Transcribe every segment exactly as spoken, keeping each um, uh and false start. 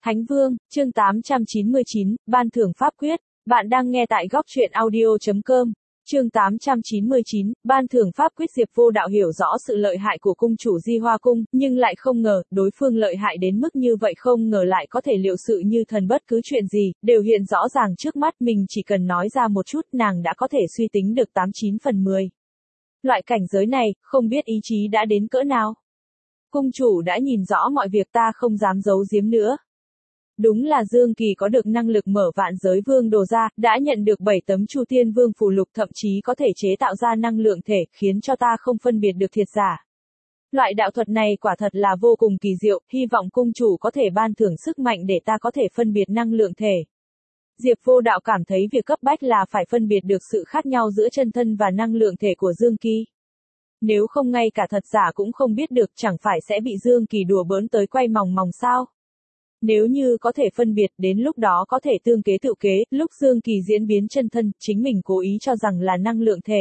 Thánh Vương, chương tám trăm chín mươi chín, Ban thưởng pháp quyết. Bạn đang nghe tại góc truyện audio chấm com. Chương tám trăm chín mươi chín, Ban thưởng pháp quyết. Diệp Vô Đạo hiểu rõ sự lợi hại của cung chủ Di Hoa Cung, nhưng lại không ngờ, đối phương lợi hại đến mức như vậy, không ngờ lại có thể liệu sự như thần, bất cứ chuyện gì, đều hiện rõ ràng trước mắt mình, chỉ cần nói ra một chút, nàng đã có thể suy tính được tám chín phần mười. Loại cảnh giới này, không biết ý chí đã đến cỡ nào. Cung chủ đã nhìn rõ mọi việc, ta không dám giấu giếm nữa. Đúng là Dương Kỳ có được năng lực mở vạn giới vương đồ ra, đã nhận được bảy tấm Chu Tiên Vương phù lục, thậm chí có thể chế tạo ra năng lượng thể, khiến cho ta không phân biệt được thiệt giả. Loại đạo thuật này quả thật là vô cùng kỳ diệu, hy vọng cung chủ có thể ban thưởng sức mạnh để ta có thể phân biệt năng lượng thể. Diệp Vô Đạo cảm thấy việc cấp bách là phải phân biệt được sự khác nhau giữa chân thân và năng lượng thể của Dương Kỳ. Nếu không ngay cả thật giả cũng không biết được, chẳng phải sẽ bị Dương Kỳ đùa bỡn tới quay mòng mòng sao? Nếu như có thể phân biệt, đến lúc đó có thể tương kế tự kế, lúc Dương Kỳ diễn biến chân thân, chính mình cố ý cho rằng là năng lượng thể.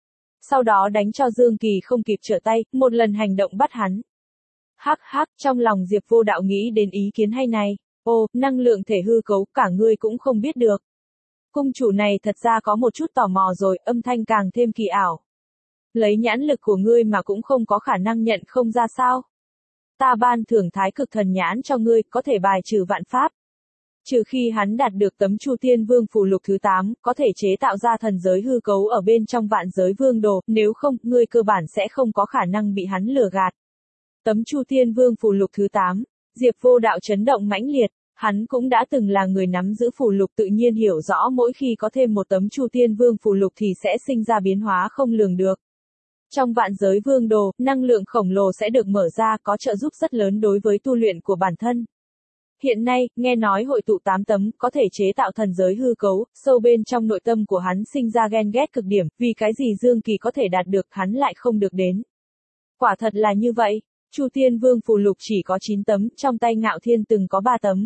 Sau đó đánh cho Dương Kỳ không kịp trở tay, một lần hành động bắt hắn. Hắc hắc, trong lòng Diệp Vô Đạo nghĩ đến ý kiến hay này. Ô, năng lượng thể hư cấu, cả ngươi cũng không biết được. Cung chủ này thật ra có một chút tò mò rồi, âm thanh càng thêm kỳ ảo. Lấy nhãn lực của ngươi mà cũng không có khả năng nhận không ra sao? Ta ban thưởng thái cực thần nhãn cho ngươi, có thể bài trừ vạn pháp. Trừ khi hắn đạt được tấm Chu Tiên Vương phù lục thứ tám, có thể chế tạo ra thần giới hư cấu ở bên trong vạn giới vương đồ, nếu không, ngươi cơ bản sẽ không có khả năng bị hắn lừa gạt. Tấm Chu Tiên Vương phù lục thứ tám, Diệp Vô Đạo chấn động mãnh liệt, hắn cũng đã từng là người nắm giữ phù lục, tự nhiên hiểu rõ mỗi khi có thêm một tấm Chu Tiên Vương phù lục thì sẽ sinh ra biến hóa không lường được. Trong vạn giới vương đồ, năng lượng khổng lồ sẽ được mở ra, có trợ giúp rất lớn đối với tu luyện của bản thân. Hiện nay, nghe nói hội tụ tám tấm, có thể chế tạo thần giới hư cấu, sâu bên trong nội tâm của hắn sinh ra ghen ghét cực điểm, vì cái gì Dương Kỳ có thể đạt được, hắn lại không được đến. Quả thật là như vậy, Chu Tiên Vương phù lục chỉ có chín tấm, trong tay Ngạo Thiên từng có ba tấm.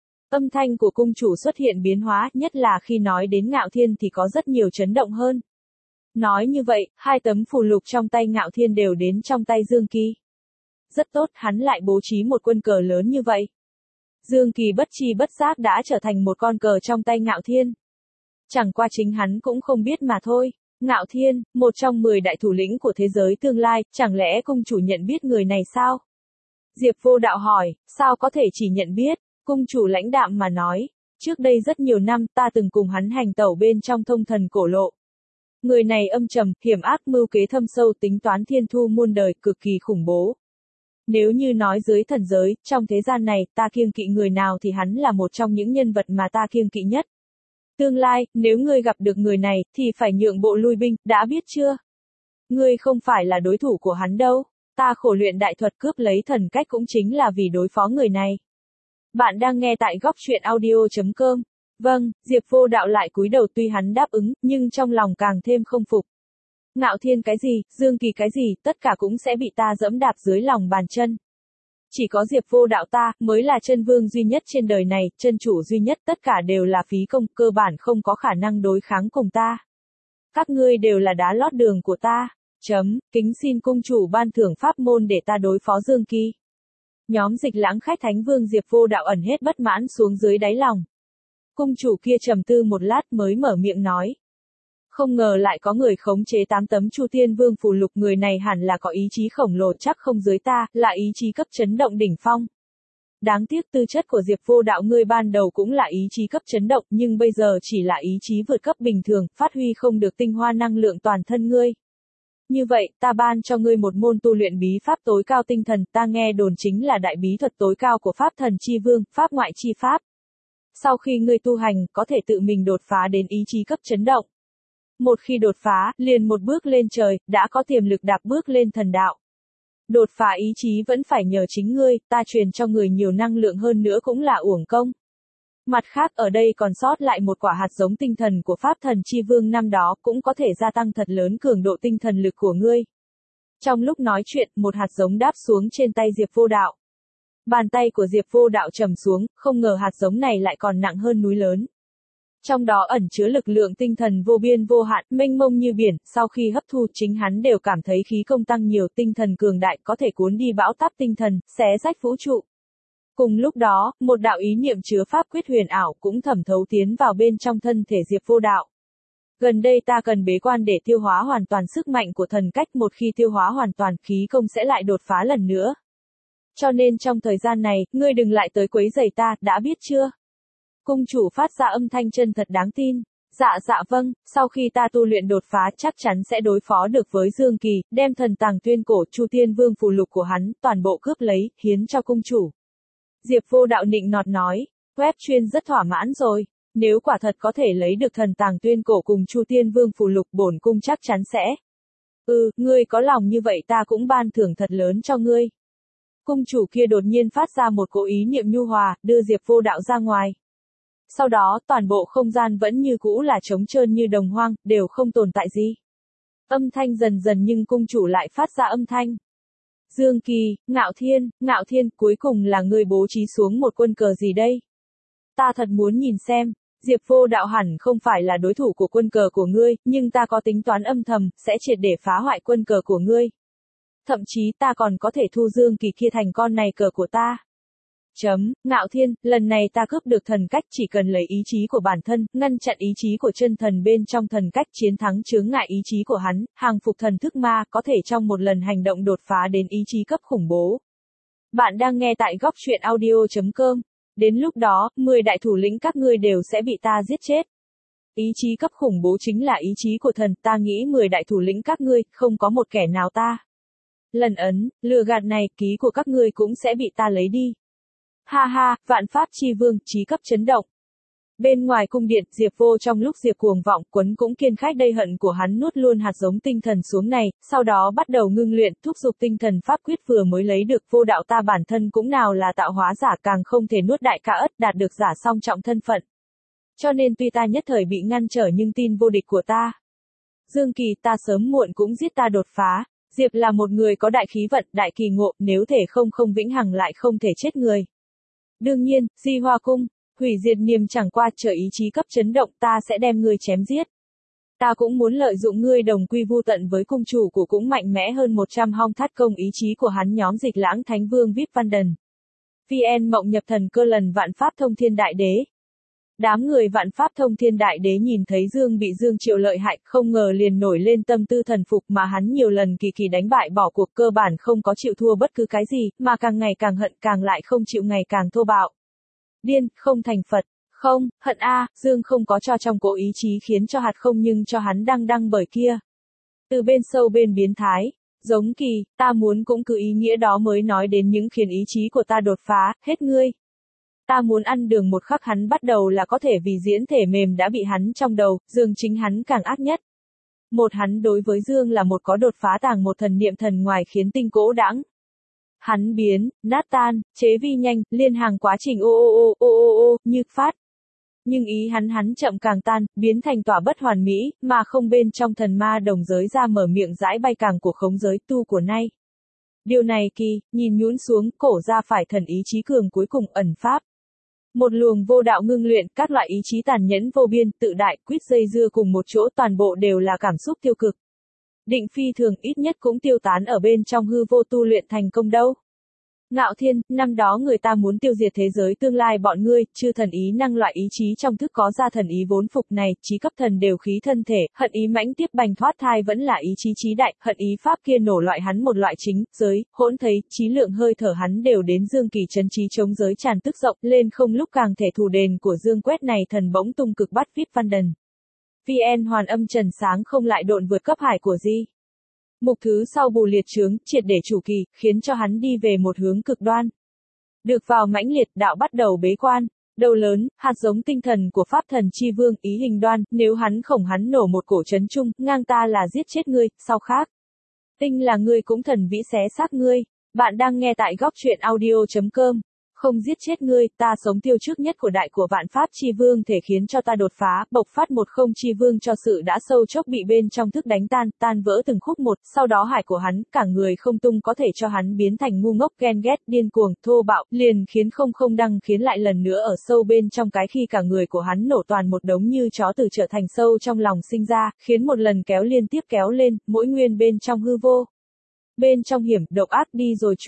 Âm thanh của cung chủ xuất hiện biến hóa, nhất là khi nói đến Ngạo Thiên thì có rất nhiều chấn động hơn. Nói như vậy, hai tấm phù lục trong tay Ngạo Thiên đều đến trong tay Dương Kỳ. Rất tốt, hắn lại bố trí một quân cờ lớn như vậy. Dương Kỳ bất chi bất giác đã trở thành một con cờ trong tay Ngạo Thiên. Chẳng qua chính hắn cũng không biết mà thôi. Ngạo Thiên, một trong mười đại thủ lĩnh của thế giới tương lai, chẳng lẽ cung chủ nhận biết người này sao? Diệp Vô Đạo hỏi, sao có thể chỉ nhận biết? Cung chủ lãnh đạm mà nói, trước đây rất nhiều năm ta từng cùng hắn hành tẩu bên trong thông thần cổ lộ. Người này âm trầm, hiểm ác, mưu kế thâm sâu, tính toán thiên thu muôn đời, cực kỳ khủng bố. Nếu như nói dưới thần giới, trong thế gian này, ta kiêng kỵ người nào thì hắn là một trong những nhân vật mà ta kiêng kỵ nhất. Tương lai, nếu ngươi gặp được người này, thì phải nhượng bộ lui binh, đã biết chưa? Ngươi không phải là đối thủ của hắn đâu. Ta khổ luyện đại thuật cướp lấy thần cách cũng chính là vì đối phó người này. Bạn đang nghe tại góc truyện audio chấm com. Vâng, Diệp Vô Đạo lại cúi đầu, tuy hắn đáp ứng, nhưng trong lòng càng thêm không phục. Ngạo Thiên cái gì, Dương Kỳ cái gì, tất cả cũng sẽ bị ta dẫm đạp dưới lòng bàn chân. Chỉ có Diệp Vô Đạo ta, mới là chân vương duy nhất trên đời này, chân chủ duy nhất, tất cả đều là phí công, cơ bản không có khả năng đối kháng cùng ta. Các ngươi đều là đá lót đường của ta. Chấm, kính xin cung chủ ban thưởng pháp môn để ta đối phó Dương Kỳ. Nhóm Dịch Lãng khách Thánh Vương. Diệp Vô Đạo ẩn hết bất mãn xuống dưới đáy lòng. Cung chủ kia trầm tư một lát mới mở miệng nói. Không ngờ lại có người khống chế tám tấm Chu Tiên Vương phù lục, người này hẳn là có ý chí khổng lồ, chắc không dưới ta, là ý chí cấp chấn động đỉnh phong. Đáng tiếc tư chất của Diệp Vô Đạo ngươi ban đầu cũng là ý chí cấp chấn động, nhưng bây giờ chỉ là ý chí vượt cấp bình thường, phát huy không được tinh hoa năng lượng toàn thân ngươi. Như vậy, ta ban cho ngươi một môn tu luyện bí pháp tối cao tinh thần, ta nghe đồn chính là đại bí thuật tối cao của pháp thần chi vương, pháp ngoại chi pháp. Sau khi ngươi tu hành, có thể tự mình đột phá đến ý chí cấp chấn động. Một khi đột phá, liền một bước lên trời, đã có tiềm lực đạp bước lên thần đạo. Đột phá ý chí vẫn phải nhờ chính ngươi, ta truyền cho người nhiều năng lượng hơn nữa cũng là uổng công. Mặt khác ở đây còn sót lại một quả hạt giống tinh thần của pháp thần chi vương năm đó, cũng có thể gia tăng thật lớn cường độ tinh thần lực của ngươi. Trong lúc nói chuyện, một hạt giống đáp xuống trên tay Diệp Vô Đạo. Bàn tay của Diệp Vô Đạo trầm xuống, không ngờ hạt giống này lại còn nặng hơn núi lớn. Trong đó ẩn chứa lực lượng tinh thần vô biên vô hạn, mênh mông như biển, sau khi hấp thu chính hắn đều cảm thấy khí công tăng nhiều, tinh thần cường đại, có thể cuốn đi bão táp tinh thần, xé rách vũ trụ. Cùng lúc đó, một đạo ý niệm chứa pháp quyết huyền ảo cũng thẩm thấu tiến vào bên trong thân thể Diệp Vô Đạo. Gần đây ta cần bế quan để tiêu hóa hoàn toàn sức mạnh của thần cách, một khi tiêu hóa hoàn toàn, khí công sẽ lại đột phá lần nữa. Cho nên trong thời gian này, ngươi đừng lại tới quấy rầy ta, đã biết chưa? Cung chủ phát ra âm thanh chân thật đáng tin. Dạ dạ vâng, sau khi ta tu luyện đột phá chắc chắn sẽ đối phó được với Dương Kỳ, đem thần tàng tuyên cổ Chu Tiên Vương phù lục của hắn, toàn bộ cướp lấy, hiến cho cung chủ. Diệp Vô Đạo nịnh nọt nói, web chuyên rất thỏa mãn rồi. Nếu quả thật có thể lấy được thần tàng tuyên cổ cùng Chu Tiên Vương phù lục, bổn cung chắc chắn sẽ. Ừ, ngươi có lòng như vậy ta cũng ban thưởng thật lớn cho ngươi. Cung chủ kia đột nhiên phát ra một cỗ ý niệm nhu hòa, đưa Diệp Vô Đạo ra ngoài. Sau đó, toàn bộ không gian vẫn như cũ là trống trơn như đồng hoang, đều không tồn tại gì. Âm thanh dần dần nhưng cung chủ lại phát ra âm thanh. Dương Kỳ, Ngạo Thiên, Ngạo Thiên, cuối cùng là ngươi bố trí xuống một quân cờ gì đây? Ta thật muốn nhìn xem, Diệp Vô Đạo hẳn không phải là đối thủ của quân cờ của ngươi, nhưng ta có tính toán âm thầm, sẽ triệt để phá hoại quân cờ của ngươi. Thậm chí ta còn có thể thu Dương Kỳ kia thành con này cờ của ta. Chấm, Ngạo Thiên, lần này ta cướp được thần cách, chỉ cần lấy ý chí của bản thân, ngăn chặn ý chí của chân thần bên trong thần cách, chiến thắng chướng ngại ý chí của hắn, hàng phục thần thức ma, có thể trong một lần hành động đột phá đến ý chí cấp khủng bố. Bạn đang nghe tại góc truyện audio chấm com. Đến lúc đó, mười đại thủ lĩnh các ngươi đều sẽ bị ta giết chết. Ý chí cấp khủng bố chính là ý chí của thần, ta nghĩ mười đại thủ lĩnh các ngươi, không có một kẻ nào ta. Lần ấn, lừa gạt này, ký của các ngươi cũng sẽ bị ta lấy đi. Ha ha, vạn pháp chi vương, trí cấp chấn động. Bên ngoài cung điện, Diệp Vô trong lúc Diệp cuồng vọng, quấn cũng kiên khách đầy hận của hắn nuốt luôn hạt giống tinh thần xuống này, sau đó bắt đầu ngưng luyện, thúc giục tinh thần pháp quyết vừa mới lấy được. Vô Đạo ta bản thân cũng nào là tạo hóa giả, càng không thể nuốt đại ca ất, đạt được giả song trọng thân phận. Cho nên tuy ta nhất thời bị ngăn trở nhưng tin vô địch của ta. Dương Kỳ, ta sớm muộn cũng giết ta đột phá. Diệp là một người có đại khí vận, đại kỳ ngộ, nếu thể không không vĩnh hằng lại không thể chết người. Đương nhiên, Di Hoa Cung, hủy diệt niềm chẳng qua chờ ý chí cấp chấn động, ta sẽ đem ngươi chém giết. Ta cũng muốn lợi dụng ngươi đồng quy vu tận với cung chủ của cũng mạnh mẽ hơn một trăm hong thắt công ý chí của hắn nhóm Dịch Lãng Thánh Vương vê i pê Văn Đần. vê en Mộng Nhập Thần Cơ lần Vạn Pháp Thông Thiên Đại Đế. Đám người Vạn Pháp Thông Thiên Đại Đế nhìn thấy Dương bị Dương Triệu lợi hại, không ngờ liền nổi lên tâm tư thần phục, mà hắn nhiều lần kỳ kỳ đánh bại bỏ cuộc, cơ bản không có chịu thua bất cứ cái gì, mà càng ngày càng hận, càng lại không chịu ngày càng thô bạo. Điên, không thành Phật. Không, hận a, Dương không có cho trong cỗ ý chí khiến cho hạt không nhưng cho hắn đăng đăng bởi kia. Từ bên sâu bên biến thái, giống Kỳ, ta muốn cũng cứ ý nghĩa đó mới nói đến những khiến ý chí của ta đột phá, hết ngươi. Ta muốn ăn đường một khắc hắn bắt đầu là có thể vì diễn thể mềm đã bị hắn trong đầu, Dương chính hắn càng ác nhất. Một hắn đối với Dương là một có đột phá tàng một thần niệm thần ngoài khiến tinh cỗ đãng. Hắn biến, nát tan, chế vi nhanh, liên hàng quá trình ô ô ô ô ô ô, như phát. Nhưng ý hắn hắn chậm càng tan, biến thành tỏa bất hoàn mỹ, mà không bên trong thần ma đồng giới ra mở miệng rãi bay càng của khống giới tu của nay. Điều này Kỳ, nhìn nhũn xuống, cổ ra phải thần ý chí cường cuối cùng ẩn pháp. Một luồng vô đạo ngưng luyện, các loại ý chí tàn nhẫn vô biên, tự đại, quýt dây dưa cùng một chỗ, toàn bộ đều là cảm xúc tiêu cực. Định phi thường ít nhất cũng tiêu tán ở bên trong hư vô tu luyện thành công đâu. Ngạo Thiên, năm đó người ta muốn tiêu diệt thế giới tương lai bọn ngươi, chư thần ý năng loại ý chí trong thức có ra thần ý vốn phục này, chí cấp thần đều khí thân thể, hận ý mãnh tiếp bành thoát thai vẫn là ý chí chí đại, hận ý pháp kia nổ loại hắn một loại chính, giới, hỗn thấy, chí lượng hơi thở hắn đều đến Dương Kỳ chấn trí chống giới tràn tức rộng, lên không lúc càng thể thủ đền của Dương quét này thần bỗng tung cực bắt vê i pê Văn Đần. vê en hoàn âm trần sáng không lại độn vượt cấp hải của Di. Mục thứ sau bù liệt chướng, triệt để chủ kỳ, khiến cho hắn đi về một hướng cực đoan. Được vào mãnh liệt, đạo bắt đầu bế quan. Đầu lớn, hạt giống tinh thần của Pháp Thần Chi Vương, ý hình đoan, nếu hắn khổng hắn nổ một cổ trấn chung, ngang ta là giết chết ngươi, sau khác. Tinh là ngươi cũng thần vĩ xé xác ngươi. Bạn đang nghe tại góc truyện audio chấm com. Không giết chết ngươi, ta sống tiêu trước nhất của đại của vạn pháp chi vương thể khiến cho ta đột phá, bộc phát một không chi vương cho sự đã sâu chốc bị bên trong thức đánh tan, tan vỡ từng khúc một, sau đó hải của hắn, cả người không tung có thể cho hắn biến thành ngu ngốc ghen ghét, điên cuồng, thô bạo, liền khiến không không đăng khiến lại lần nữa ở sâu bên trong cái khi cả người của hắn nổ toàn một đống như chó từ trở thành sâu trong lòng sinh ra, khiến một lần kéo liên tiếp kéo lên, mỗi nguyên bên trong hư vô. Bên trong hiểm, độc ác đi rồi chuồng.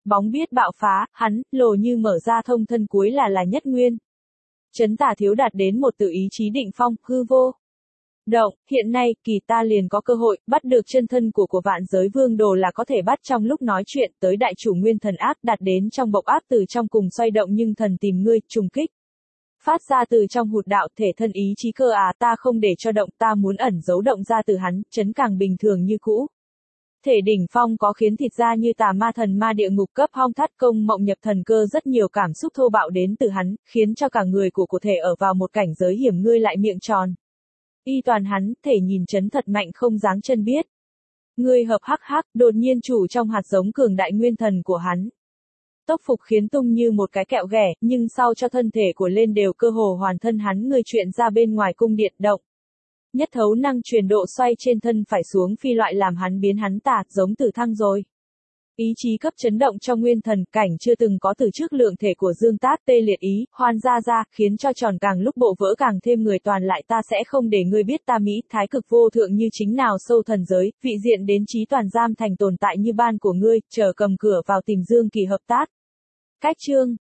Bóng biết bạo phá, hắn, lồ như mở ra thông thân cuối là là nhất nguyên. Chấn tả thiếu đạt đến một tự ý chí định phong, hư vô. Động, hiện nay, kỳ ta liền có cơ hội, bắt được chân thân của của vạn giới vương đồ là có thể bắt trong lúc nói chuyện, tới đại chủ nguyên thần ác đạt đến trong bộc ác từ trong cùng xoay động nhưng thần tìm ngươi, trùng kích. Phát ra từ trong hụt đạo thể thân ý chí cơ à ta không để cho động ta muốn ẩn giấu động ra từ hắn, chấn càng bình thường như cũ. Thể đỉnh phong có khiến thịt ra như tà ma thần ma địa ngục cấp hong thắt công mộng nhập thần cơ rất nhiều cảm xúc thô bạo đến từ hắn, khiến cho cả người của của thể ở vào một cảnh giới hiểm ngươi lại miệng tròn. Y toàn hắn, thể nhìn chấn thật mạnh không dáng chân biết. Ngươi hợp hắc hắc, đột nhiên chủ trong hạt giống cường đại nguyên thần của hắn. Tốc phục khiến tung như một cái kẹo ghẻ, nhưng sau cho thân thể của lên đều cơ hồ hoàn thân hắn người chuyện ra bên ngoài cung điện động. Nhất thấu năng truyền độ xoay trên thân phải xuống phi loại làm hắn biến hắn tà, giống tử thăng rồi. Ý chí cấp chấn động cho nguyên thần, cảnh chưa từng có từ trước lượng thể của Dương Tát tê liệt ý, hoan ra ra, khiến cho tròn càng lúc bộ vỡ càng thêm người toàn lại ta sẽ không để ngươi biết ta Mỹ, thái cực vô thượng như chính nào sâu thần giới, vị diện đến trí toàn giam thành tồn tại như ban của ngươi, chờ cầm cửa vào tìm Dương Kỳ hợp tác. Cách chương